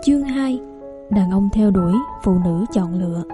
Chương 2. Đàn ông theo đuổi, phụ nữ chọn lựa.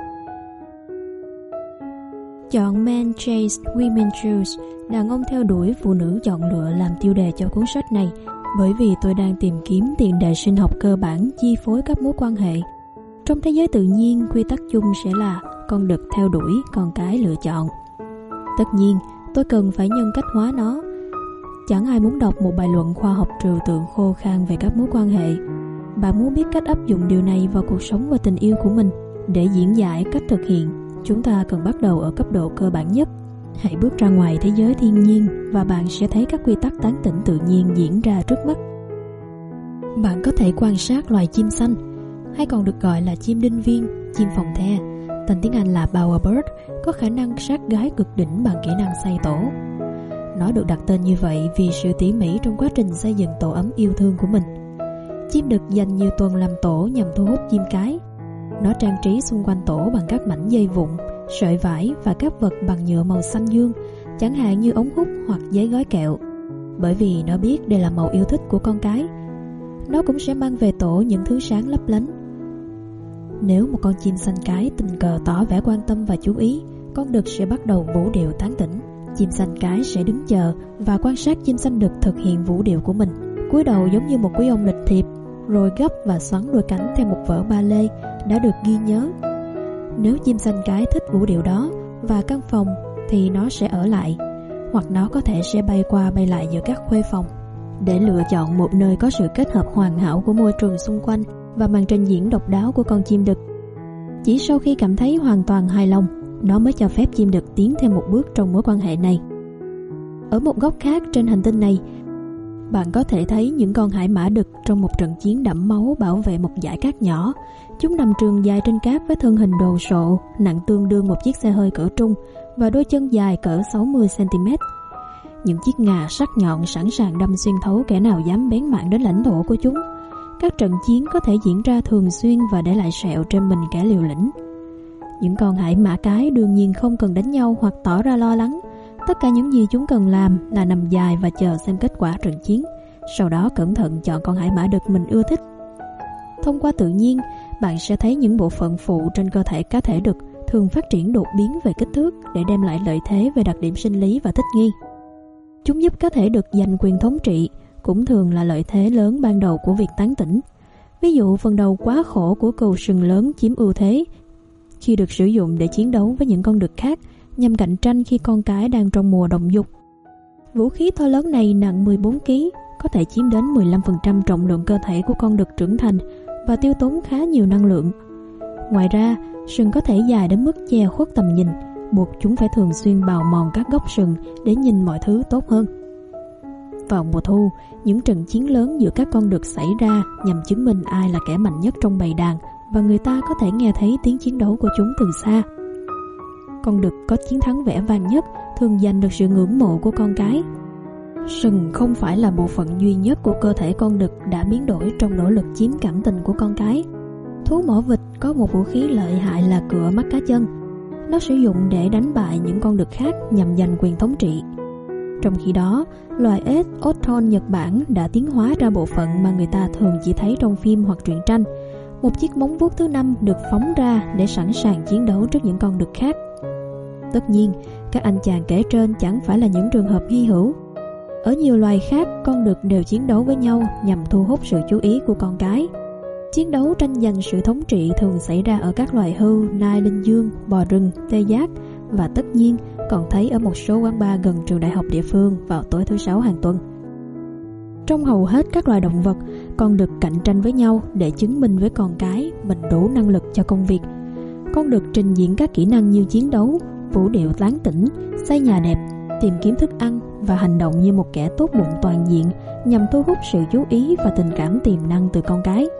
Chọn Men Chase, Women Choose, đàn ông theo đuổi, phụ nữ chọn lựa làm tiêu đề cho cuốn sách này, bởi vì tôi đang tìm kiếm tiền đề sinh học cơ bản chi phối các mối quan hệ. Trong thế giới tự nhiên, quy tắc chung sẽ là con đực theo đuổi, con cái lựa chọn. Tất nhiên, tôi cần phải nhân cách hóa nó. Chẳng ai muốn đọc một bài luận khoa học trừu tượng khô khan về các mối quan hệ. Bạn muốn biết cách áp dụng điều này vào cuộc sống và tình yêu của mình. Để diễn giải cách thực hiện, chúng ta cần bắt đầu ở cấp độ cơ bản nhất. Hãy bước ra ngoài thế giới thiên nhiên và bạn sẽ thấy các quy tắc tán tỉnh tự nhiên diễn ra trước mắt. Bạn có thể quan sát loài chim xanh, hay còn được gọi là chim đinh viên, chim phòng the, tên tiếng Anh là bowerbird, có khả năng sát gái cực đỉnh bằng kỹ năng xây tổ. Nó được đặt tên như vậy vì sự tỉ mỉ trong quá trình xây dựng tổ ấm yêu thương của mình. Chim đực dành nhiều tuần làm tổ nhằm thu hút chim cái. Nó trang trí xung quanh tổ bằng các mảnh dây vụn, sợi vải và các vật bằng nhựa màu xanh dương, chẳng hạn như ống hút hoặc giấy gói kẹo. Bởi vì nó biết đây là màu yêu thích của con cái. Nó cũng sẽ mang về tổ những thứ sáng lấp lánh. Nếu một con chim xanh cái tình cờ tỏ vẻ quan tâm và chú ý, con đực sẽ bắt đầu vũ điệu tán tỉnh. Chim xanh cái sẽ đứng chờ và quan sát chim xanh đực thực hiện vũ điệu của mình, cúi đầu giống như một quý ông lịch thiệp, rồi gấp và xoắn đôi cánh theo một vở ba lê đã được ghi nhớ. Nếu chim xanh cái thích vũ điệu đó và căn phòng thì nó sẽ ở lại, hoặc nó có thể sẽ bay qua bay lại giữa các khuê phòng để lựa chọn một nơi có sự kết hợp hoàn hảo của môi trường xung quanh và màn trình diễn độc đáo của con chim đực. Chỉ sau khi cảm thấy hoàn toàn hài lòng, nó mới cho phép chim đực tiến thêm một bước trong mối quan hệ này. Ở một góc khác trên hành tinh này, bạn có thể thấy những con hải mã đực trong một trận chiến đẫm máu bảo vệ một dải cát nhỏ. Chúng nằm trườn dài trên cát với thân hình đồ sộ, nặng tương đương một chiếc xe hơi cỡ trung và đôi chân dài cỡ 60 cm. Những chiếc ngà sắc nhọn sẵn sàng đâm xuyên thấu kẻ nào dám bén mảng đến lãnh thổ của chúng. Các trận chiến có thể diễn ra thường xuyên và để lại sẹo trên mình kẻ liều lĩnh. Những con hải mã cái đương nhiên không cần đánh nhau hoặc tỏ ra lo lắng. Tất cả những gì chúng cần làm là nằm dài và chờ xem kết quả trận chiến, sau đó cẩn thận chọn con hải mã đực mình ưa thích. Thông qua tự nhiên, bạn sẽ thấy những bộ phận phụ trên cơ thể cá thể đực thường phát triển đột biến về kích thước để đem lại lợi thế về đặc điểm sinh lý và thích nghi. Chúng giúp cá thể đực giành quyền thống trị, cũng thường là lợi thế lớn ban đầu của việc tán tỉnh. Ví dụ, phần đầu quá khổ của cừu sừng lớn chiếm ưu thế khi được sử dụng để chiến đấu với những con đực khác nhằm cạnh tranh khi con cái đang trong mùa đồng dục. Vũ khí to lớn này nặng 14 kg, có thể chiếm đến 15% trọng lượng cơ thể của con đực trưởng thành và tiêu tốn khá nhiều năng lượng. Ngoài ra, sừng có thể dài đến mức che khuất tầm nhìn, buộc chúng phải thường xuyên bào mòn các góc sừng để nhìn mọi thứ tốt hơn. Vào mùa thu, những trận chiến lớn giữa các con đực xảy ra nhằm chứng minh ai là kẻ mạnh nhất trong bầy đàn, và người ta có thể nghe thấy tiếng chiến đấu của chúng từ xa. Con đực có chiến thắng vẻ vang nhất thường giành được sự ngưỡng mộ của con cái. Sừng không phải là bộ phận duy nhất của cơ thể con đực đã biến đổi trong nỗ lực chiếm cảm tình của con cái. Thú mỏ vịt có một vũ khí lợi hại là cựa mắt cá chân. Nó sử dụng để đánh bại những con đực khác nhằm giành quyền thống trị. Trong khi đó, loài ếch Othon Nhật Bản đã tiến hóa ra bộ phận mà người ta thường chỉ thấy trong phim hoặc truyện tranh. Một chiếc móng vuốt thứ 5 được phóng ra để sẵn sàng chiến đấu trước những con đực khác. Tất nhiên, các anh chàng kể trên chẳng phải là những trường hợp hy hữu. Ở nhiều loài khác, con đực đều chiến đấu với nhau nhằm thu hút sự chú ý của con cái. Chiến đấu tranh giành sự thống trị thường xảy ra ở các loài hươu, nai linh dương, bò rừng, tê giác và tất nhiên còn thấy ở một số quán bar gần trường đại học địa phương vào tối thứ Sáu hàng tuần. Trong hầu hết các loài động vật, con đực cạnh tranh với nhau để chứng minh với con cái mình đủ năng lực cho công việc. Con đực trình diễn các kỹ năng như chiến đấu, vũ điệu tán tỉnh, xây nhà đẹp, tìm kiếm thức ăn và hành động như một kẻ tốt bụng toàn diện nhằm thu hút sự chú ý và tình cảm tiềm năng từ con cái.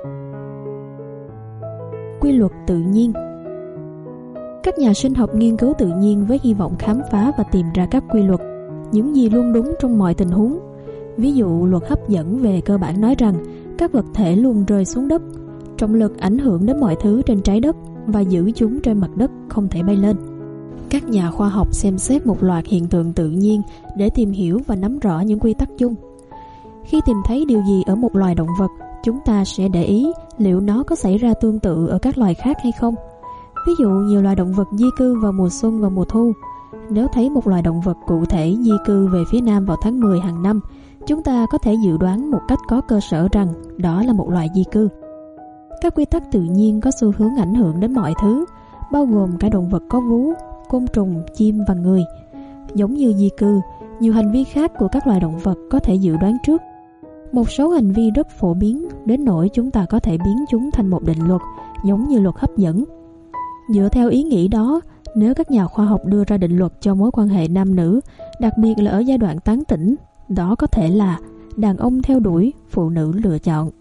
Quy luật tự nhiên. Các nhà sinh học nghiên cứu tự nhiên với hy vọng khám phá và tìm ra các quy luật, những gì luôn đúng trong mọi tình huống. Ví dụ, luật hấp dẫn về cơ bản nói rằng các vật thể luôn rơi xuống đất, trọng lực ảnh hưởng đến mọi thứ trên trái đất và giữ chúng trên mặt đất không thể bay lên. Các nhà khoa học xem xét một loạt hiện tượng tự nhiên để tìm hiểu và nắm rõ những quy tắc chung. Khi tìm thấy điều gì ở một loài động vật chúng ta sẽ để ý liệu nó có xảy ra tương tự ở các loài khác hay không. Ví dụ nhiều loài động vật di cư vào mùa xuân và mùa thu. Nếu thấy một loài động vật cụ thể di cư về phía Nam vào tháng 10 hàng năm, chúng ta có thể dự đoán một cách có cơ sở rằng đó là một loài di cư. Các quy tắc tự nhiên có xu hướng ảnh hưởng đến mọi thứ, bao gồm cả động vật có vú, côn trùng, chim và người. Giống như di cư, nhiều hành vi khác của các loài động vật có thể dự đoán trước. Một số hành vi rất phổ biến đến nỗi chúng ta có thể biến chúng thành một định luật, giống như luật hấp dẫn. Dựa theo ý nghĩ đó, nếu các nhà khoa học đưa ra định luật cho mối quan hệ nam nữ, đặc biệt là ở giai đoạn tán tỉnh, đó có thể là đàn ông theo đuổi, phụ nữ lựa chọn.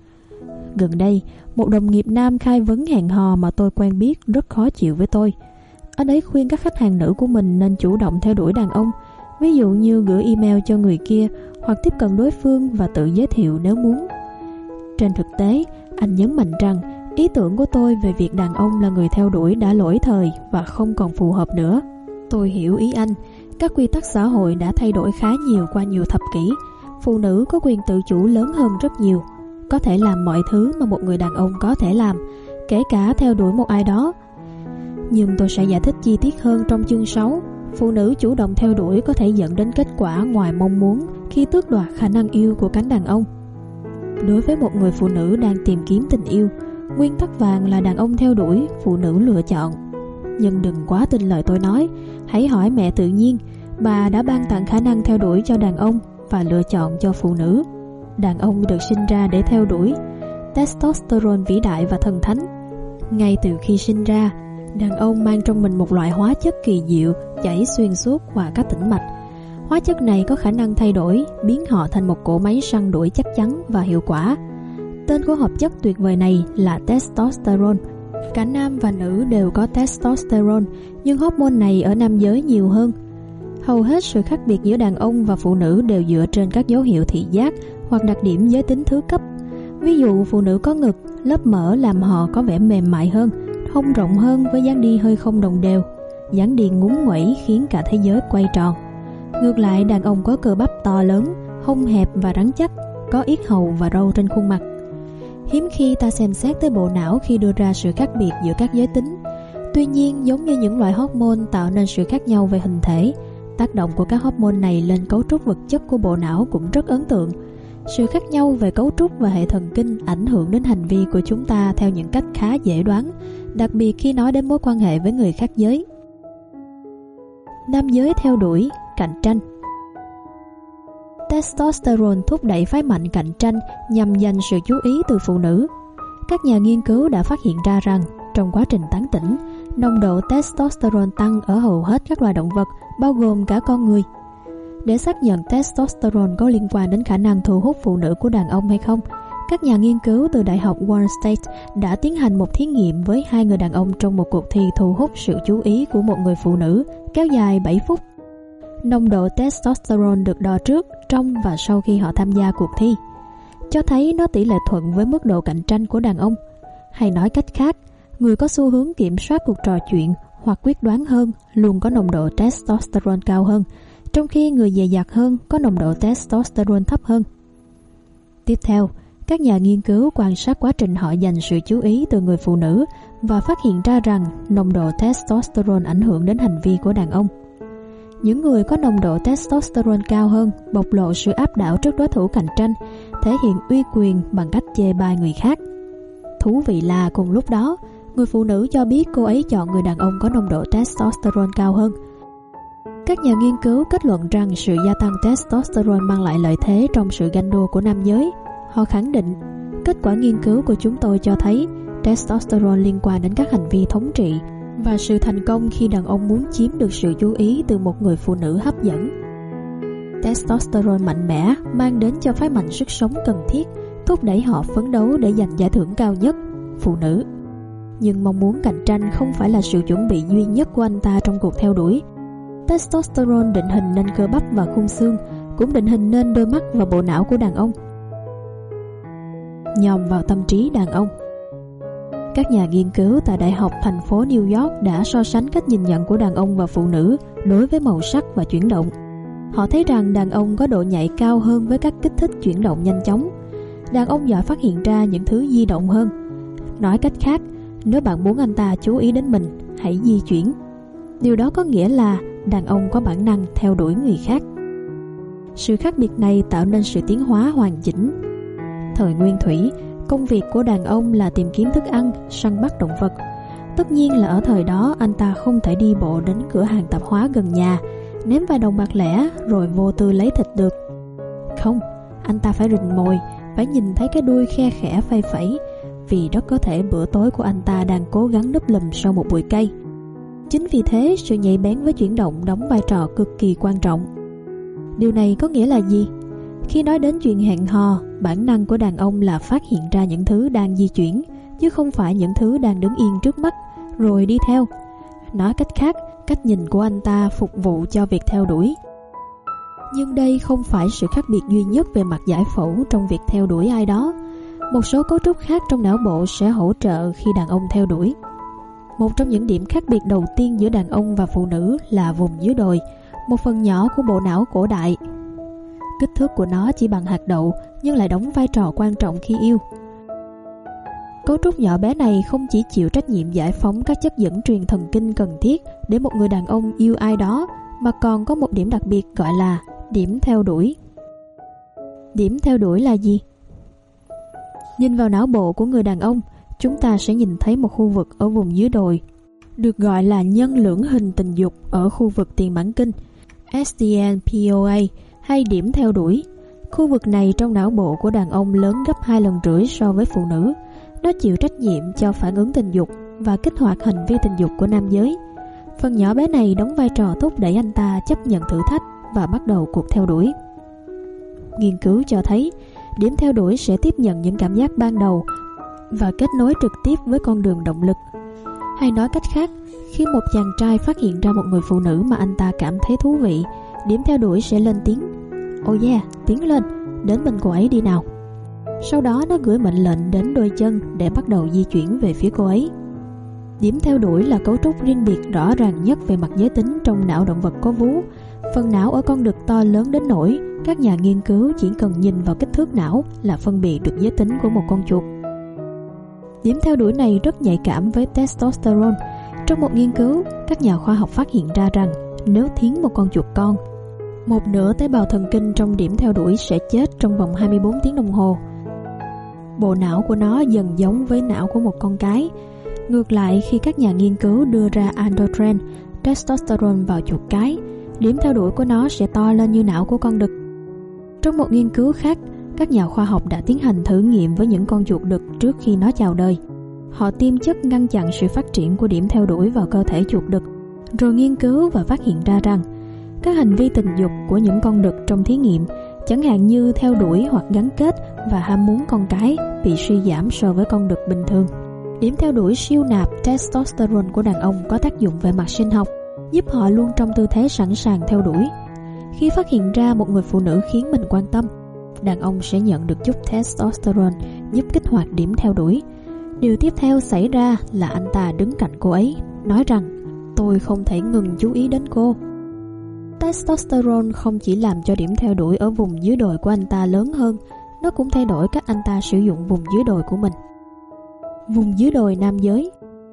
Gần đây, một đồng nghiệp nam khai vấn hẹn hò mà tôi quen biết rất khó chịu với tôi. Anh ấy khuyên các khách hàng nữ của mình nên chủ động theo đuổi đàn ông, ví dụ như gửi email cho người kia hoặc tiếp cận đối phương và tự giới thiệu nếu muốn. Trên thực tế, anh nhấn mạnh rằng ý tưởng của tôi về việc đàn ông là người theo đuổi đã lỗi thời và không còn phù hợp nữa. Tôi hiểu ý anh. Các quy tắc xã hội đã thay đổi khá nhiều qua nhiều thập kỷ. Phụ nữ có quyền tự chủ lớn hơn rất nhiều, có thể làm mọi thứ mà một người đàn ông có thể làm, kể cả theo đuổi một ai đó. Nhưng tôi sẽ giải thích chi tiết hơn trong chương 6. Phụ nữ chủ động theo đuổi có thể dẫn đến kết quả ngoài mong muốn khi tước đoạt khả năng yêu của cánh đàn ông. Đối với một người phụ nữ đang tìm kiếm tình yêu, nguyên tắc vàng là đàn ông theo đuổi, phụ nữ lựa chọn. Nhưng đừng quá tin lời tôi nói. Hãy hỏi mẹ tự nhiên. Bà đã ban tặng khả năng theo đuổi cho đàn ông và lựa chọn cho phụ nữ. Đàn ông được sinh ra để theo đuổi testosterone vĩ đại và thần thánh. Ngay từ khi sinh ra, đàn ông mang trong mình một loại hóa chất kỳ diệu chảy xuyên suốt qua các tĩnh mạch. Hóa chất này có khả năng thay đổi, biến họ thành một cỗ máy săn đuổi chắc chắn và hiệu quả. Tên của hợp chất tuyệt vời này là testosterone. Cả nam và nữ đều có testosterone, nhưng hormone này ở nam giới nhiều hơn. Hầu hết sự khác biệt giữa đàn ông và phụ nữ đều dựa trên các dấu hiệu thị giác hoặc đặc điểm giới tính thứ cấp. Ví dụ phụ nữ có ngực, lớp mỡ làm họ có vẻ mềm mại hơn, hông rộng hơn với dáng đi hơi không đồng đều. Dáng đi ngúng nguẩy khiến cả thế giới quay tròn. Ngược lại, đàn ông có cơ bắp to lớn, hông hẹp và rắn chắc, có yết hầu và râu trên khuôn mặt. Hiếm khi ta xem xét tới bộ não khi đưa ra sự khác biệt giữa các giới tính. Tuy nhiên, giống như những loại hormone tạo nên sự khác nhau về hình thể, tác động của các hormone này lên cấu trúc vật chất của bộ não cũng rất ấn tượng. Sự khác nhau về cấu trúc và hệ thần kinh ảnh hưởng đến hành vi của chúng ta theo những cách khá dễ đoán, đặc biệt khi nói đến mối quan hệ với người khác giới. Nam giới theo đuổi, cạnh tranh. Testosterone thúc đẩy phái mạnh cạnh tranh nhằm giành sự chú ý từ phụ nữ. Các nhà nghiên cứu đã phát hiện ra rằng trong quá trình tán tỉnh, nồng độ testosterone tăng ở hầu hết các loài động vật, bao gồm cả con người. Để xác nhận testosterone có liên quan đến khả năng thu hút phụ nữ của đàn ông hay không, các nhà nghiên cứu từ Đại học Washington State đã tiến hành một thí nghiệm với 2 người đàn ông trong một cuộc thi thu hút sự chú ý của một người phụ nữ kéo dài 7 phút. Nồng độ testosterone được đo trước, trong và sau khi họ tham gia cuộc thi, cho thấy nó tỷ lệ thuận với mức độ cạnh tranh của đàn ông. Hay nói cách khác, người có xu hướng kiểm soát cuộc trò chuyện hoặc quyết đoán hơn luôn có nồng độ testosterone cao hơn, trong khi người dè dặt hơn có nồng độ testosterone thấp hơn. Tiếp theo, các nhà nghiên cứu quan sát quá trình họ dành sự chú ý từ người phụ nữ và phát hiện ra rằng nồng độ testosterone ảnh hưởng đến hành vi của đàn ông. Những người có nồng độ testosterone cao hơn bộc lộ sự áp đảo trước đối thủ cạnh tranh, thể hiện uy quyền bằng cách chê bai người khác. Thú vị là cùng lúc đó, người phụ nữ cho biết cô ấy chọn người đàn ông có nồng độ testosterone cao hơn. Các nhà nghiên cứu kết luận rằng sự gia tăng testosterone mang lại lợi thế trong sự ganh đua của nam giới. Họ khẳng định, kết quả nghiên cứu của chúng tôi cho thấy testosterone liên quan đến các hành vi thống trị và sự thành công khi đàn ông muốn chiếm được sự chú ý từ một người phụ nữ hấp dẫn. Testosterone mạnh mẽ mang đến cho phái mạnh sức sống cần thiết, thúc đẩy họ phấn đấu để giành giải thưởng cao nhất, phụ nữ. Nhưng mong muốn cạnh tranh không phải là sự chuẩn bị duy nhất của anh ta trong cuộc theo đuổi. Testosterone định hình nên cơ bắp và khung xương, cũng định hình nên đôi mắt và bộ não của đàn ông. Nhòm vào tâm trí đàn ông. Các nhà nghiên cứu tại Đại học thành phố New York đã so sánh cách nhìn nhận của đàn ông và phụ nữ đối với màu sắc và chuyển động. Họ thấy rằng đàn ông có độ nhạy cao hơn với các kích thích chuyển động nhanh chóng. Đàn ông giỏi phát hiện ra những thứ di động hơn. Nói cách khác, nếu bạn muốn anh ta chú ý đến mình, hãy di chuyển. Điều đó có nghĩa là đàn ông có bản năng theo đuổi người khác. Sự khác biệt này tạo nên sự tiến hóa hoàn chỉnh. Thời Nguyên Thủy, công việc của đàn ông là tìm kiếm thức ăn, săn bắt động vật. Tất nhiên là ở thời đó anh ta không thể đi bộ đến cửa hàng tạp hóa gần nhà, ném vài đồng bạc lẻ rồi vô tư lấy thịt được. Không, anh ta phải rình mồi, phải nhìn thấy cái đuôi khe khẽ phay phẩy, vì rất có thể bữa tối của anh ta đang cố gắng núp lùm sau một bụi cây. Chính vì thế, sự nhạy bén với chuyển động đóng vai trò cực kỳ quan trọng. Điều này có nghĩa là gì? Khi nói đến chuyện hẹn hò, bản năng của đàn ông là phát hiện ra những thứ đang di chuyển, chứ không phải những thứ đang đứng yên trước mắt, rồi đi theo. Nói cách khác, cách nhìn của anh ta phục vụ cho việc theo đuổi. Nhưng đây không phải sự khác biệt duy nhất về mặt giải phẫu trong việc theo đuổi ai đó. Một số cấu trúc khác trong não bộ sẽ hỗ trợ khi đàn ông theo đuổi. Một trong những điểm khác biệt đầu tiên giữa đàn ông và phụ nữ là vùng dưới đồi, một phần nhỏ của bộ não cổ đại. Kích thước của nó chỉ bằng hạt đậu nhưng lại đóng vai trò quan trọng khi yêu. Cấu trúc nhỏ bé này không chỉ chịu trách nhiệm giải phóng các chất dẫn truyền thần kinh cần thiết để một người đàn ông yêu ai đó, mà còn có một điểm đặc biệt gọi là điểm theo đuổi. Điểm theo đuổi là gì? Nhìn vào não bộ của người đàn ông, chúng ta sẽ nhìn thấy một khu vực ở vùng dưới đồi, được gọi là nhân lưỡng hình tình dục ở khu vực tiền mãn kinh, STNPOA, hay điểm theo đuổi. Khu vực này trong não bộ của đàn ông lớn gấp 2 lần rưỡi so với phụ nữ. Nó chịu trách nhiệm cho phản ứng tình dục và kích hoạt hành vi tình dục của nam giới. Phần nhỏ bé này đóng vai trò thúc đẩy anh ta chấp nhận thử thách và bắt đầu cuộc theo đuổi. Nghiên cứu cho thấy, điểm theo đuổi sẽ tiếp nhận những cảm giác ban đầu và kết nối trực tiếp với con đường động lực. Hay nói cách khác, khi một chàng trai phát hiện ra một người phụ nữ mà anh ta cảm thấy thú vị, điểm theo đuổi sẽ lên tiếng: "Oh yeah, tiến lên, đến bên cô ấy đi nào." Sau đó nó gửi mệnh lệnh đến đôi chân để bắt đầu di chuyển về phía cô ấy. Điểm theo đuổi là cấu trúc riêng biệt rõ ràng nhất về mặt giới tính trong não động vật có vú. Phần não ở con đực to lớn đến nỗi các nhà nghiên cứu chỉ cần nhìn vào kích thước não là phân biệt được giới tính của một con chuột. Điểm theo đuổi này rất nhạy cảm với testosterone. Trong một nghiên cứu, các nhà khoa học phát hiện ra rằng nếu thiến một con chuột con, một nửa tế bào thần kinh trong điểm theo đuổi sẽ chết trong vòng 24 tiếng đồng hồ. Bộ não của nó dần giống với não của một con cái. Ngược lại, khi các nhà nghiên cứu đưa ra androgen, testosterone vào chuột cái, điểm theo đuổi của nó sẽ to lên như não của con đực. Trong một nghiên cứu khác, các nhà khoa học đã tiến hành thử nghiệm với những con chuột đực trước khi nó chào đời. Họ tiêm chất ngăn chặn sự phát triển của điểm theo đuổi vào cơ thể chuột đực, rồi nghiên cứu và phát hiện ra rằng các hành vi tình dục của những con đực trong thí nghiệm, chẳng hạn như theo đuổi hoặc gắn kết và ham muốn con cái, bị suy giảm so với con đực bình thường. Điểm theo đuổi siêu nạp testosterone của đàn ông có tác dụng về mặt sinh học, giúp họ luôn trong tư thế sẵn sàng theo đuổi. Khi phát hiện ra một người phụ nữ khiến mình quan tâm, đàn ông sẽ nhận được chút testosterone giúp kích hoạt điểm theo đuổi. Điều tiếp theo xảy ra là anh ta đứng cạnh cô ấy, nói rằng: "Tôi không thể ngừng chú ý đến cô." Testosterone không chỉ làm cho điểm theo đuổi ở vùng dưới đồi của anh ta lớn hơn, nó cũng thay đổi cách anh ta sử dụng vùng dưới đồi của mình. Vùng dưới đồi nam giới.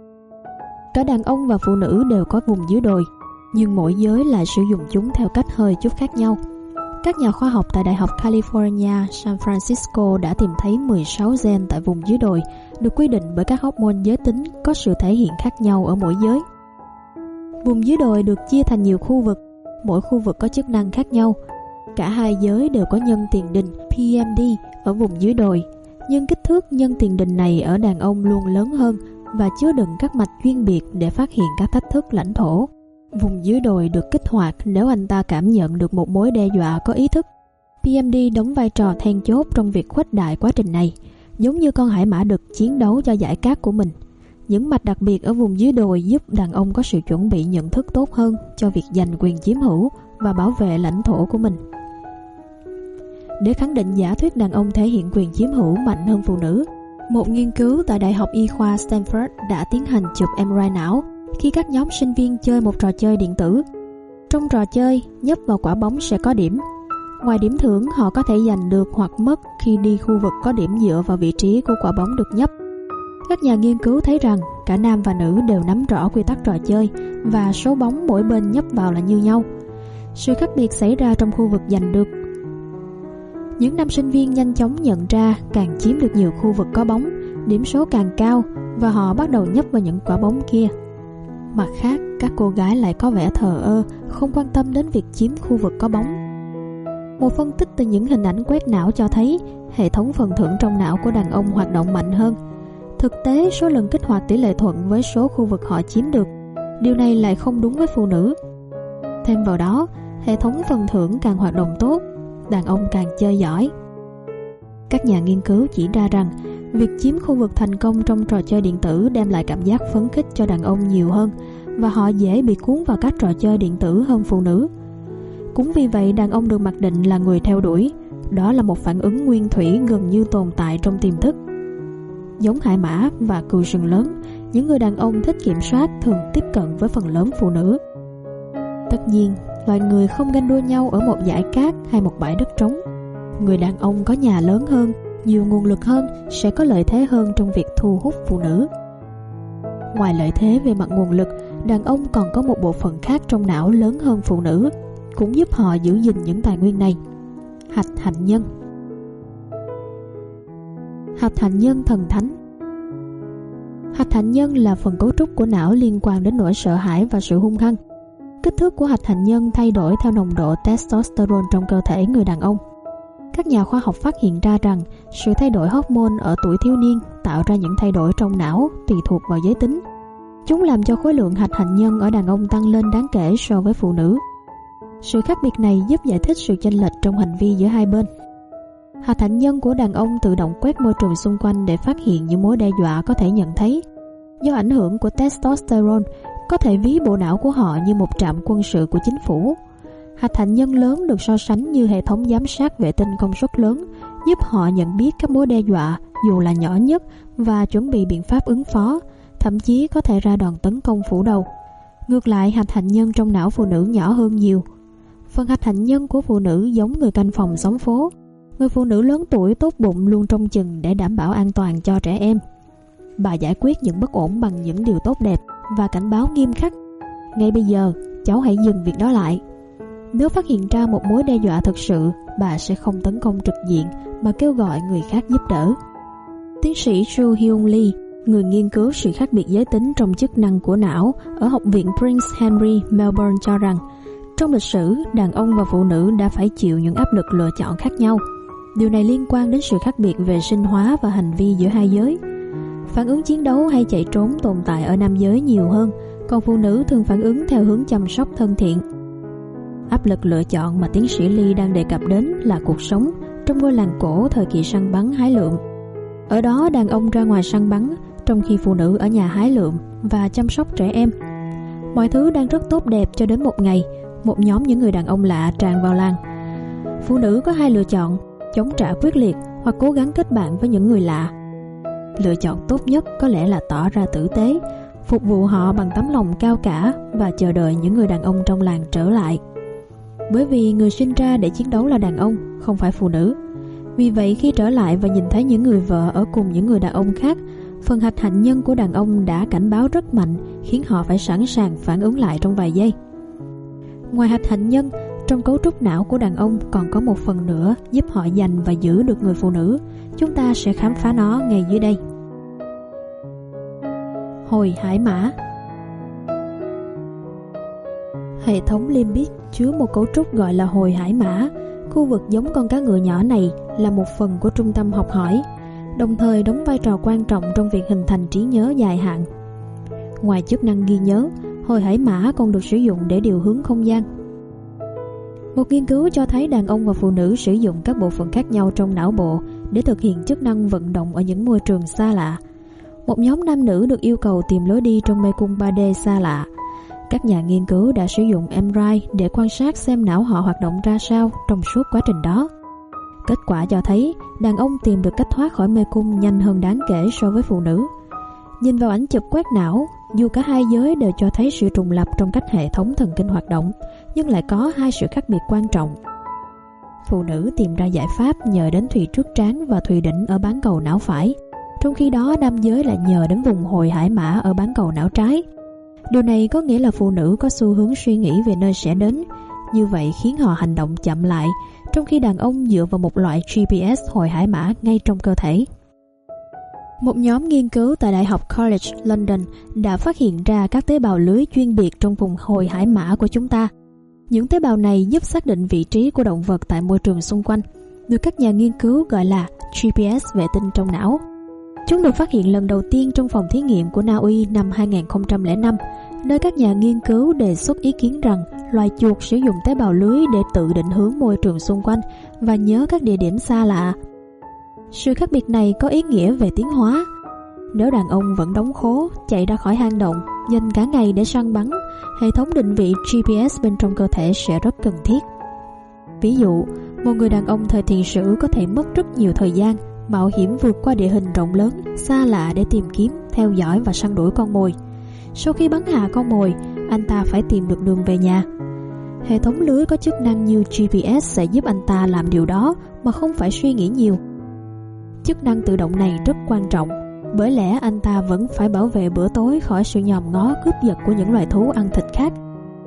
Cả đàn ông và phụ nữ đều có vùng dưới đồi, nhưng mỗi giới lại sử dụng chúng theo cách hơi chút khác nhau. Các nhà khoa học tại Đại học California, San Francisco đã tìm thấy 16 gen tại vùng dưới đồi, được quy định bởi các hormone giới tính có sự thể hiện khác nhau ở mỗi giới. Vùng dưới đồi được chia thành nhiều khu vực, mỗi khu vực có chức năng khác nhau. Cả hai giới đều có nhân tiền đình PMD ở vùng dưới đồi, nhưng kích thước nhân tiền đình này ở đàn ông luôn lớn hơn và chứa đựng các mạch chuyên biệt để phát hiện các thách thức lãnh thổ. Vùng dưới đồi được kích hoạt nếu anh ta cảm nhận được một mối đe dọa có ý thức. PMD đóng vai trò then chốt trong việc khuếch đại quá trình này, giống như con hải mã đực chiến đấu cho dải cát của mình. Những mạch đặc biệt ở vùng dưới đồi giúp đàn ông có sự chuẩn bị nhận thức tốt hơn cho việc giành quyền chiếm hữu và bảo vệ lãnh thổ của mình. Để khẳng định giả thuyết đàn ông thể hiện quyền chiếm hữu mạnh hơn phụ nữ, một nghiên cứu tại Đại học Y khoa Stanford đã tiến hành chụp MRI não khi các nhóm sinh viên chơi một trò chơi điện tử. Trong trò chơi, nhấp vào quả bóng sẽ có điểm. Ngoài điểm thưởng họ có thể giành được hoặc mất khi đi khu vực có điểm dựa vào vị trí của quả bóng được nhấp. Các nhà nghiên cứu thấy rằng cả nam và nữ đều nắm rõ quy tắc trò chơi và số bóng mỗi bên nhấp vào là như nhau. Sự khác biệt xảy ra trong khu vực giành được. Những nam sinh viên nhanh chóng nhận ra càng chiếm được nhiều khu vực có bóng, điểm số càng cao và họ bắt đầu nhấp vào những quả bóng kia. Mặt khác, các cô gái lại có vẻ thờ ơ, không quan tâm đến việc chiếm khu vực có bóng. Một phân tích từ những hình ảnh quét não cho thấy hệ thống phần thưởng trong não của đàn ông hoạt động mạnh hơn. Thực tế, số lần kích hoạt tỷ lệ thuận với số khu vực họ chiếm được. Điều này lại không đúng với phụ nữ. Thêm vào đó, hệ thống phần thưởng càng hoạt động tốt, đàn ông càng chơi giỏi. Các nhà nghiên cứu chỉ ra rằng việc chiếm khu vực thành công trong trò chơi điện tử đem lại cảm giác phấn khích cho đàn ông nhiều hơn và họ dễ bị cuốn vào các trò chơi điện tử hơn phụ nữ. Cũng vì vậy, đàn ông được mặc định là người theo đuổi. Đó là một phản ứng nguyên thủy gần như tồn tại trong tiềm thức. Giống hải mã và cừu rừng lớn, những người đàn ông thích kiểm soát thường tiếp cận với phần lớn phụ nữ. Tất nhiên, loài người không ganh đua nhau ở một dải cát hay một bãi đất trống. Người đàn ông có nhà lớn hơn, nhiều nguồn lực hơn sẽ có lợi thế hơn trong việc thu hút phụ nữ. Ngoài lợi thế về mặt nguồn lực, đàn ông còn có một bộ phận khác trong não lớn hơn phụ nữ, cũng giúp họ giữ gìn những tài nguyên này. Hạch hạnh nhân. Hạch hạnh nhân thần thánh. Hạch hạnh nhân là phần cấu trúc của não liên quan đến nỗi sợ hãi và sự hung hăng. Kích thước của hạch hạnh nhân thay đổi theo nồng độ testosterone trong cơ thể người đàn ông. Các nhà khoa học phát hiện ra rằng sự thay đổi hormone ở tuổi thiếu niên tạo ra những thay đổi trong não tùy thuộc vào giới tính. Chúng làm cho khối lượng hạch hạnh nhân ở đàn ông tăng lên đáng kể so với phụ nữ. Sự khác biệt này giúp giải thích sự chênh lệch trong hành vi giữa hai bên. Hạch hạnh nhân của đàn ông tự động quét môi trường xung quanh để phát hiện những mối đe dọa có thể nhận thấy. Do ảnh hưởng của testosterone, có thể ví bộ não của họ như một trạm quân sự của chính phủ. Hạch hạnh nhân lớn được so sánh như hệ thống giám sát vệ tinh công suất lớn, giúp họ nhận biết các mối đe dọa dù là nhỏ nhất và chuẩn bị biện pháp ứng phó, thậm chí có thể ra đòn tấn công phủ đầu. Ngược lại, hạch hạnh nhân trong não phụ nữ nhỏ hơn nhiều. Phần hạch hạnh nhân của phụ nữ giống người canh phòng xóm phố. Người phụ nữ lớn tuổi tốt bụng luôn trông chừng để đảm bảo an toàn cho trẻ em. Bà giải quyết những bất ổn bằng những điều tốt đẹp và cảnh báo nghiêm khắc: ngay bây giờ, cháu hãy dừng việc đó lại. Nếu phát hiện ra một mối đe dọa thực sự, bà sẽ không tấn công trực diện mà kêu gọi người khác giúp đỡ. Tiến sĩ Joo Hyun Lee, người nghiên cứu sự khác biệt giới tính trong chức năng của não ở Học viện Prince Henry, Melbourne cho rằng, trong lịch sử, đàn ông và phụ nữ đã phải chịu những áp lực lựa chọn khác nhau. Điều này liên quan đến sự khác biệt về sinh hóa và hành vi giữa hai giới. Phản ứng chiến đấu hay chạy trốn tồn tại ở nam giới nhiều hơn, còn phụ nữ thường phản ứng theo hướng chăm sóc thân thiện. Áp lực lựa chọn mà tiến sĩ Lee đang đề cập đến là cuộc sống trong ngôi làng cổ thời kỳ săn bắn hái lượm. Ở đó, đàn ông ra ngoài săn bắn, trong khi phụ nữ ở nhà hái lượm và chăm sóc trẻ em. Mọi thứ đang rất tốt đẹp cho đến một ngày, một nhóm những người đàn ông lạ tràn vào làng. Phụ nữ có hai lựa chọn: chống trả quyết liệt hoặc cố gắng kết bạn với những người lạ. Lựa chọn tốt nhất có lẽ là tỏ ra tử tế, phục vụ họ bằng tấm lòng cao cả và chờ đợi những người đàn ông trong làng trở lại. Bởi vì người sinh ra để chiến đấu là đàn ông, không phải phụ nữ. Vì vậy, khi trở lại và nhìn thấy những người vợ ở cùng những người đàn ông khác, phần hạch hạnh nhân của đàn ông đã cảnh báo rất mạnh, khiến họ phải sẵn sàng phản ứng lại trong vài giây. Ngoài hạch hạnh nhân, trong cấu trúc não của đàn ông còn có một phần nữa giúp họ giành và giữ được người phụ nữ. Chúng ta sẽ khám phá nó ngay dưới đây. Hồi hải mã. Hệ thống limbic chứa một cấu trúc gọi là hồi hải mã. Khu vực giống con cá ngựa nhỏ này là một phần của trung tâm học hỏi, đồng thời đóng vai trò quan trọng trong việc hình thành trí nhớ dài hạn. Ngoài chức năng ghi nhớ, hồi hải mã còn được sử dụng để điều hướng không gian. Một nghiên cứu cho thấy đàn ông và phụ nữ sử dụng các bộ phận khác nhau trong não bộ để thực hiện chức năng vận động ở những môi trường xa lạ. Một nhóm nam nữ được yêu cầu tìm lối đi trong mê cung 3D xa lạ. Các nhà nghiên cứu đã sử dụng MRI để quan sát xem não họ hoạt động ra sao trong suốt quá trình đó. Kết quả cho thấy đàn ông tìm được cách thoát khỏi mê cung nhanh hơn đáng kể so với phụ nữ. Nhìn vào ảnh chụp quét não, dù cả hai giới đều cho thấy sự trùng lập trong cách hệ thống thần kinh hoạt động, nhưng lại có hai sự khác biệt quan trọng. phụ nữ tìm ra giải pháp nhờ đến thùy trước trán và thùy đỉnh ở bán cầu não phải, trong khi đó nam giới lại nhờ đến vùng hồi hải mã ở bán cầu não trái. Điều này có nghĩa là phụ nữ có xu hướng suy nghĩ về nơi sẽ đến, như vậy khiến họ hành động chậm lại, trong khi đàn ông dựa vào một loại GPS hồi hải mã ngay trong cơ thể. Một nhóm nghiên cứu tại Đại học College London đã phát hiện ra các tế bào lưới chuyên biệt trong vùng hồi hải mã của chúng ta. Những tế bào này giúp xác định vị trí của động vật tại môi trường xung quanh, được các nhà nghiên cứu gọi là GPS vệ tinh trong não. Chúng được phát hiện lần đầu tiên trong phòng thí nghiệm của Na Uy năm 2005, nơi các nhà nghiên cứu đề xuất ý kiến rằng loài chuột sử dụng tế bào lưới để tự định hướng môi trường xung quanh và nhớ các địa điểm xa lạ. Sự khác biệt này có ý nghĩa về tiến hóa. Nếu đàn ông vẫn đóng khố, chạy ra khỏi hang động, dành cả ngày để săn bắn, hệ thống định vị GPS bên trong cơ thể sẽ rất cần thiết. Ví dụ, một người đàn ông thời tiền sử có thể mất rất nhiều thời gian, mạo hiểm vượt qua địa hình rộng lớn, xa lạ để tìm kiếm, theo dõi và săn đuổi con mồi. Sau khi bắn hạ con mồi, anh ta phải tìm được đường về nhà. Hệ thống lưới có chức năng như GPS sẽ giúp anh ta làm điều đó mà không phải suy nghĩ nhiều. Chức năng tự động này rất quan trọng, bởi lẽ anh ta vẫn phải bảo vệ bữa tối khỏi sự nhòm ngó cướp giật của những loài thú ăn thịt khác.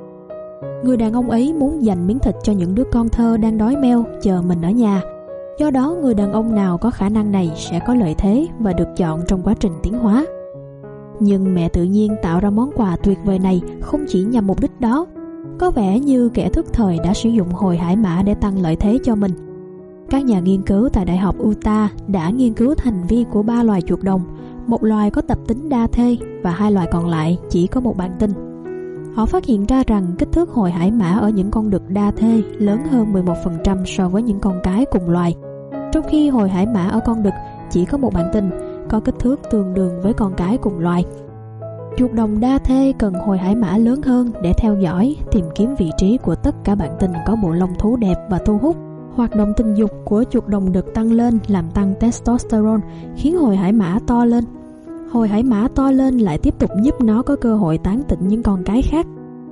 Người đàn ông ấy muốn dành miếng thịt cho những đứa con thơ đang đói meo chờ mình ở nhà. Do đó, người đàn ông nào có khả năng này sẽ có lợi thế và được chọn trong quá trình tiến hóa. Nhưng mẹ tự nhiên tạo ra món quà tuyệt vời này không chỉ nhằm mục đích đó. Có vẻ như kẻ thức thời đã sử dụng hồi hải mã để tăng lợi thế cho mình. Các nhà nghiên cứu tại Đại học Utah đã nghiên cứu hành vi của 3 loài chuột đồng, một loài có tập tính đa thê và 2 loài còn lại chỉ có một bạn tinh. Họ phát hiện ra rằng kích thước hồi hải mã ở những con đực đa thê lớn hơn 11% so với những con cái cùng loài, trong khi hồi hải mã ở con đực chỉ có một bạn tinh, có kích thước tương đương với con cái cùng loài. Chuột đồng đa thê cần hồi hải mã lớn hơn để theo dõi, tìm kiếm vị trí của tất cả bạn tinh có bộ lông thú đẹp và thu hút. Hoạt động tình dục của chuột đồng đực tăng lên làm tăng testosterone, khiến hồi hải mã to lên. Hồi hải mã to lên lại tiếp tục giúp nó có cơ hội tán tỉnh những con cái khác.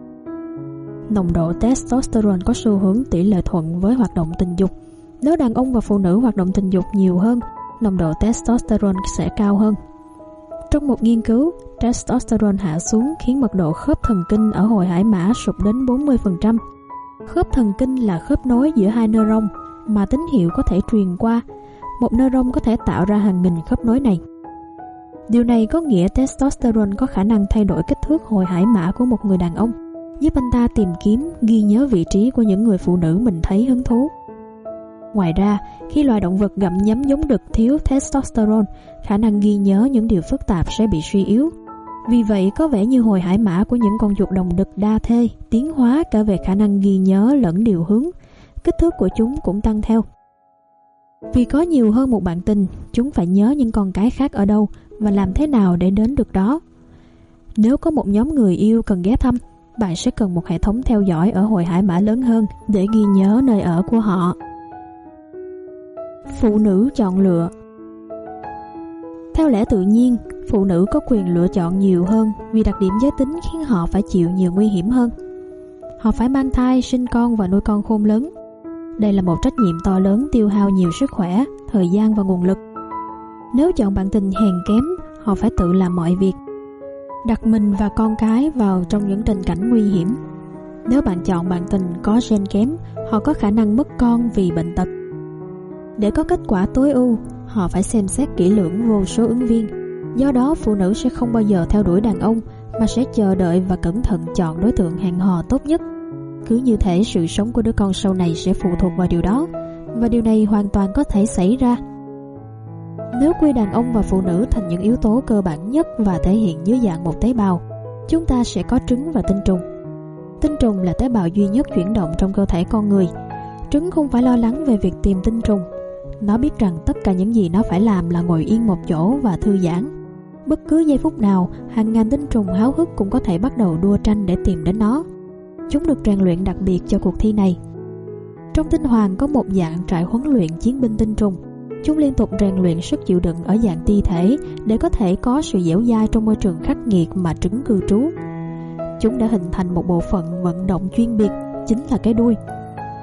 Nồng độ testosterone có xu hướng tỷ lệ thuận với hoạt động tình dục. Nếu đàn ông và phụ nữ hoạt động tình dục nhiều hơn, nồng độ testosterone sẽ cao hơn. Trong một nghiên cứu, testosterone hạ xuống khiến mật độ khớp thần kinh ở hồi hải mã sụt đến 40%. Khớp thần kinh là khớp nối giữa 2 neuron mà tín hiệu có thể truyền qua. Một neuron có thể tạo ra hàng nghìn khớp nối này. Điều này có nghĩa testosterone có khả năng thay đổi kích thước hồi hải mã của một người đàn ông, giúp anh ta tìm kiếm, ghi nhớ vị trí của những người phụ nữ mình thấy hứng thú. Ngoài ra, khi loài động vật gặm nhấm giống đực thiếu testosterone, khả năng ghi nhớ những điều phức tạp sẽ bị suy yếu. Vì vậy, có vẻ như hồi hải mã của những con chuột đồng đực đa thê tiến hóa cả về khả năng ghi nhớ lẫn điều hướng. Kích thước của chúng cũng tăng theo. Vì có nhiều hơn một bạn tinh, chúng phải nhớ những con cái khác ở đâu và làm thế nào để đến được đó. Nếu có một nhóm người yêu cần ghé thăm, bạn sẽ cần một hệ thống theo dõi ở hồi hải mã lớn hơn để ghi nhớ nơi ở của họ. Phụ nữ chọn lựa. Theo lẽ tự nhiên, phụ nữ có quyền lựa chọn nhiều hơn vì đặc điểm giới tính khiến họ phải chịu nhiều nguy hiểm hơn. Họ phải mang thai, sinh con và nuôi con khôn lớn. Đây là một trách nhiệm to lớn tiêu hao nhiều sức khỏe, thời gian và nguồn lực. Nếu chọn bạn tình hèn kém, họ phải tự làm mọi việc, đặt mình và con cái vào trong những tình cảnh nguy hiểm. Nếu bạn chọn bạn tình có gen kém, họ có khả năng mất con vì bệnh tật. Để có kết quả tối ưu, họ phải xem xét kỹ lưỡng vô số ứng viên. Do đó, phụ nữ sẽ không bao giờ theo đuổi đàn ông, mà sẽ chờ đợi và cẩn thận chọn đối tượng hẹn hò tốt nhất. Cứ như thể sự sống của đứa con sau này sẽ phụ thuộc vào điều đó, và điều này hoàn toàn có thể xảy ra. Nếu quy đàn ông và phụ nữ thành những yếu tố cơ bản nhất và thể hiện dưới dạng một tế bào, chúng ta sẽ có trứng và tinh trùng. Tinh trùng là tế bào duy nhất chuyển động trong cơ thể con người. Trứng không phải lo lắng về việc tìm tinh trùng. Nó biết rằng tất cả những gì nó phải làm là ngồi yên một chỗ và thư giãn. Bất cứ giây phút nào, hàng ngàn tinh trùng háo hức cũng có thể bắt đầu đua tranh để tìm đến nó. Chúng được rèn luyện đặc biệt cho cuộc thi này. Trong tinh hoàng có một dạng trại huấn luyện chiến binh tinh trùng. Chúng liên tục rèn luyện sức chịu đựng ở dạng ti thể để có thể có sự dẻo dai trong môi trường khắc nghiệt mà trứng cư trú. Chúng đã hình thành một bộ phận vận động chuyên biệt, chính là cái đuôi.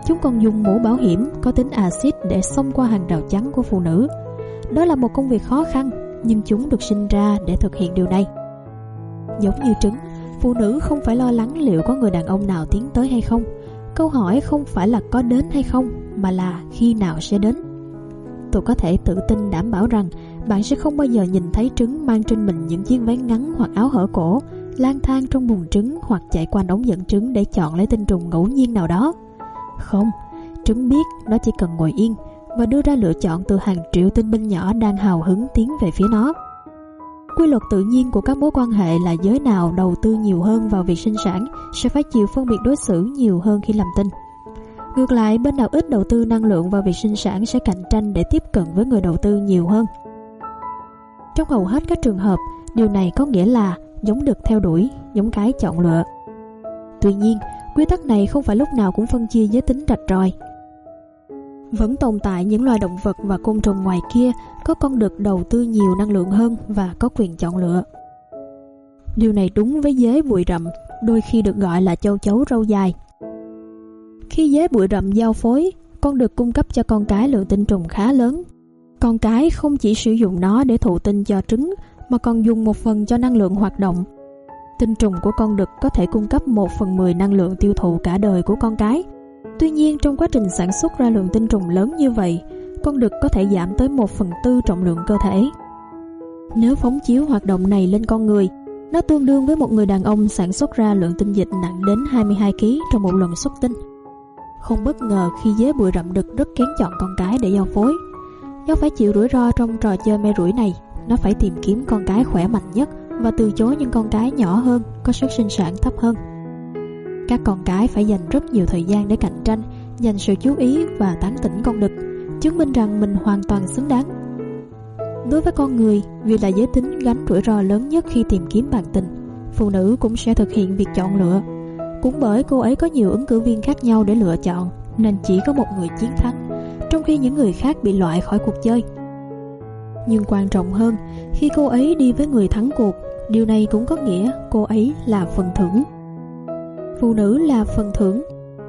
Chúng còn dùng mũ bảo hiểm có tính axit để xông qua hàng rào chắn của phụ nữ. Đó là một công việc khó khăn, nhưng chúng được sinh ra để thực hiện điều này. Giống như trứng, phụ nữ không phải lo lắng liệu có người đàn ông nào tiến tới hay không. Câu hỏi không phải là có đến hay không, mà là khi nào sẽ đến. Tôi có thể tự tin đảm bảo rằng bạn sẽ không bao giờ nhìn thấy trứng mang trên mình những chiếc váy ngắn hoặc áo hở cổ, lang thang trong buồng trứng hoặc chạy qua ống dẫn trứng để chọn lấy tinh trùng ngẫu nhiên nào đó. Không, trứng biết nó chỉ cần ngồi yên và đưa ra lựa chọn từ hàng triệu tinh binh nhỏ đang hào hứng tiến về phía nó. Quy luật tự nhiên của các mối quan hệ là giới nào đầu tư nhiều hơn vào việc sinh sản sẽ phải chịu phân biệt đối xử nhiều hơn khi làm tinh. Ngược lại, bên nào ít đầu tư năng lượng vào việc sinh sản sẽ cạnh tranh để tiếp cận với người đầu tư nhiều hơn. Trong hầu hết các trường hợp, điều này có nghĩa là giống được theo đuổi, giống cái chọn lựa. Tuy nhiên, quy tắc này không phải lúc nào cũng phân chia giới tính rạch ròi. Vẫn tồn tại những loài động vật và côn trùng ngoài kia có con đực đầu tư nhiều năng lượng hơn và có quyền chọn lựa. Điều này đúng với giới bụi rậm, đôi khi được gọi là châu chấu râu dài. Khi giới bụi rậm giao phối, con đực cung cấp cho con cái lượng tinh trùng khá lớn. Con cái không chỉ sử dụng nó để thụ tinh cho trứng, mà còn dùng một phần cho năng lượng hoạt động. Tinh trùng của con đực có thể cung cấp 1/10 năng lượng tiêu thụ cả đời của con cái. Tuy nhiên, trong quá trình sản xuất ra lượng tinh trùng lớn như vậy, con đực có thể giảm tới 1/4 trọng lượng cơ thể. Nếu phóng chiếu hoạt động này lên con người, nó tương đương với một người đàn ông sản xuất ra lượng tinh dịch nặng đến 22 kg trong một lần xuất tinh. Không bất ngờ khi giới bụi rậm đực rất kén chọn con cái để giao phối. Do phải chịu rủi ro trong trò chơi me rủi này, nó phải tìm kiếm con cái khỏe mạnh nhất và từ chối những con cái nhỏ hơn, có sức sinh sản thấp hơn. Các con cái phải dành rất nhiều thời gian để cạnh tranh, dành sự chú ý và tán tỉnh con đực, chứng minh rằng mình hoàn toàn xứng đáng. Đối với con người, vì là giới tính gánh rủi ro lớn nhất khi tìm kiếm bạn tình, phụ nữ cũng sẽ thực hiện việc chọn lựa. Cũng bởi cô ấy có nhiều ứng cử viên khác nhau để lựa chọn, nên chỉ có một người chiến thắng, trong khi những người khác bị loại khỏi cuộc chơi. Nhưng quan trọng hơn, khi cô ấy đi với người thắng cuộc, điều này cũng có nghĩa cô ấy là phần thưởng. Phụ nữ là phần thưởng.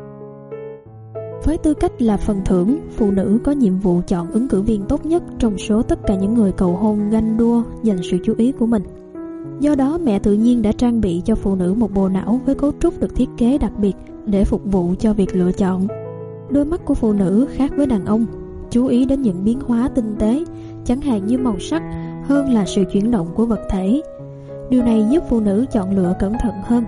Với tư cách là phần thưởng, phụ nữ có nhiệm vụ chọn ứng cử viên tốt nhất trong số tất cả những người cầu hôn ganh đua dành sự chú ý của mình. Do đó, mẹ tự nhiên đã trang bị cho phụ nữ một bộ não với cấu trúc được thiết kế đặc biệt để phục vụ cho việc lựa chọn. Đôi mắt của phụ nữ khác với đàn ông, chú ý đến những biến hóa tinh tế, chẳng hạn như màu sắc, hơn là sự chuyển động của vật thể. Điều này giúp phụ nữ chọn lựa cẩn thận hơn.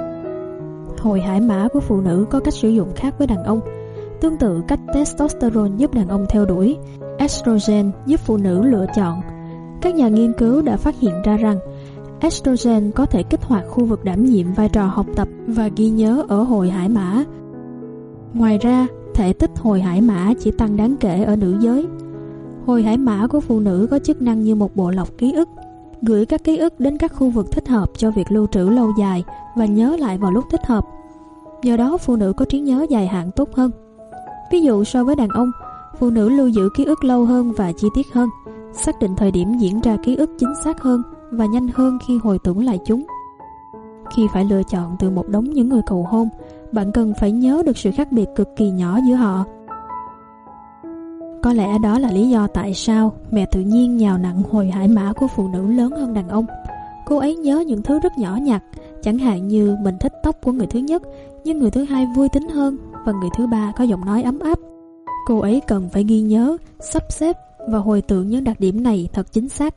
Hồi hải mã của phụ nữ có cách sử dụng khác với đàn ông. Tương tự cách testosterone giúp đàn ông theo đuổi, estrogen giúp phụ nữ lựa chọn. Các nhà nghiên cứu đã phát hiện ra rằng estrogen có thể kích hoạt khu vực đảm nhiệm vai trò học tập và ghi nhớ ở hồi hải mã. Ngoài ra, thể tích hồi hải mã chỉ tăng đáng kể ở nữ giới. Hồi hải mã của phụ nữ có chức năng như một bộ lọc ký ức, gửi các ký ức đến các khu vực thích hợp cho việc lưu trữ lâu dài và nhớ lại vào lúc thích hợp. Do đó, phụ nữ có trí nhớ dài hạn tốt hơn. Ví dụ, so với đàn ông, phụ nữ lưu giữ ký ức lâu hơn và chi tiết hơn, xác định thời điểm diễn ra ký ức chính xác hơn và nhanh hơn khi hồi tưởng lại chúng. Khi phải lựa chọn từ một đống những người cầu hôn, bạn cần phải nhớ được sự khác biệt cực kỳ nhỏ giữa họ. Có lẽ đó là lý do tại sao mẹ tự nhiên nhào nặng hồi hải mã của phụ nữ lớn hơn đàn ông. Cô ấy nhớ những thứ rất nhỏ nhặt, chẳng hạn như mình thích tóc của người thứ nhất, nhưng người thứ hai vui tính hơn và người thứ ba có giọng nói ấm áp. Cô ấy cần phải ghi nhớ, sắp xếp và hồi tưởng những đặc điểm này thật chính xác.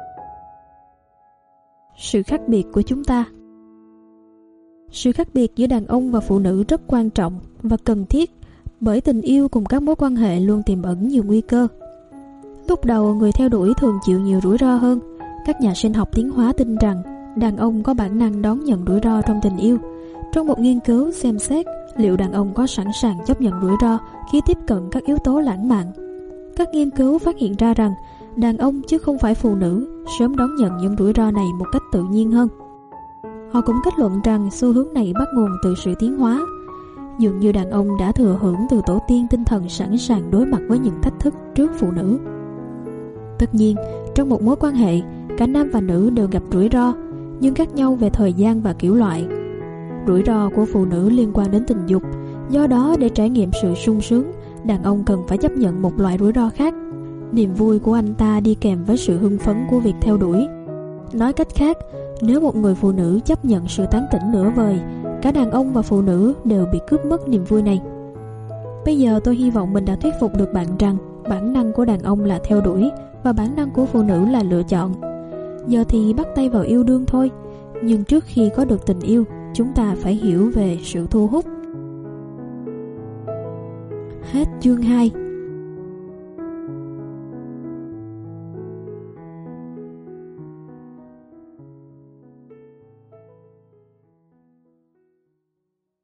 Sự khác biệt của chúng ta. Sự khác biệt giữa đàn ông và phụ nữ rất quan trọng và cần thiết, bởi tình yêu cùng các mối quan hệ luôn tiềm ẩn nhiều nguy cơ. Lúc đầu, người theo đuổi thường chịu nhiều rủi ro hơn. Các nhà sinh học tiến hóa tin rằng đàn ông có bản năng đón nhận rủi ro trong tình yêu. Trong một nghiên cứu xem xét liệu đàn ông có sẵn sàng chấp nhận rủi ro khi tiếp cận các yếu tố lãng mạn, các nghiên cứu phát hiện ra rằng đàn ông chứ không phải phụ nữ sớm đón nhận những rủi ro này một cách tự nhiên hơn. Họ cũng kết luận rằng xu hướng này bắt nguồn từ sự tiến hóa. Dường như đàn ông đã thừa hưởng từ tổ tiên tinh thần sẵn sàng đối mặt với những thách thức trước phụ nữ. Tất nhiên, trong một mối quan hệ, cả nam và nữ đều gặp rủi ro, nhưng khác nhau về thời gian và kiểu loại. Rủi ro của phụ nữ liên quan đến tình dục, Do đó, để trải nghiệm sự sung sướng, đàn ông cần phải chấp nhận một loại rủi ro khác. Niềm vui của anh ta đi kèm với sự hưng phấn của việc theo đuổi. Nói cách khác, nếu một người phụ nữ chấp nhận sự tán tỉnh nửa vời, cả đàn ông và phụ nữ đều bị cướp mất niềm vui này. Bây giờ tôi hy vọng mình đã thuyết phục được bạn rằng bản năng của đàn ông là theo đuổi và bản năng của phụ nữ là lựa chọn. Giờ thì bắt tay vào yêu đương thôi. Nhưng trước khi có được tình yêu, chúng ta phải hiểu về sự thu hút. Hết chương 2.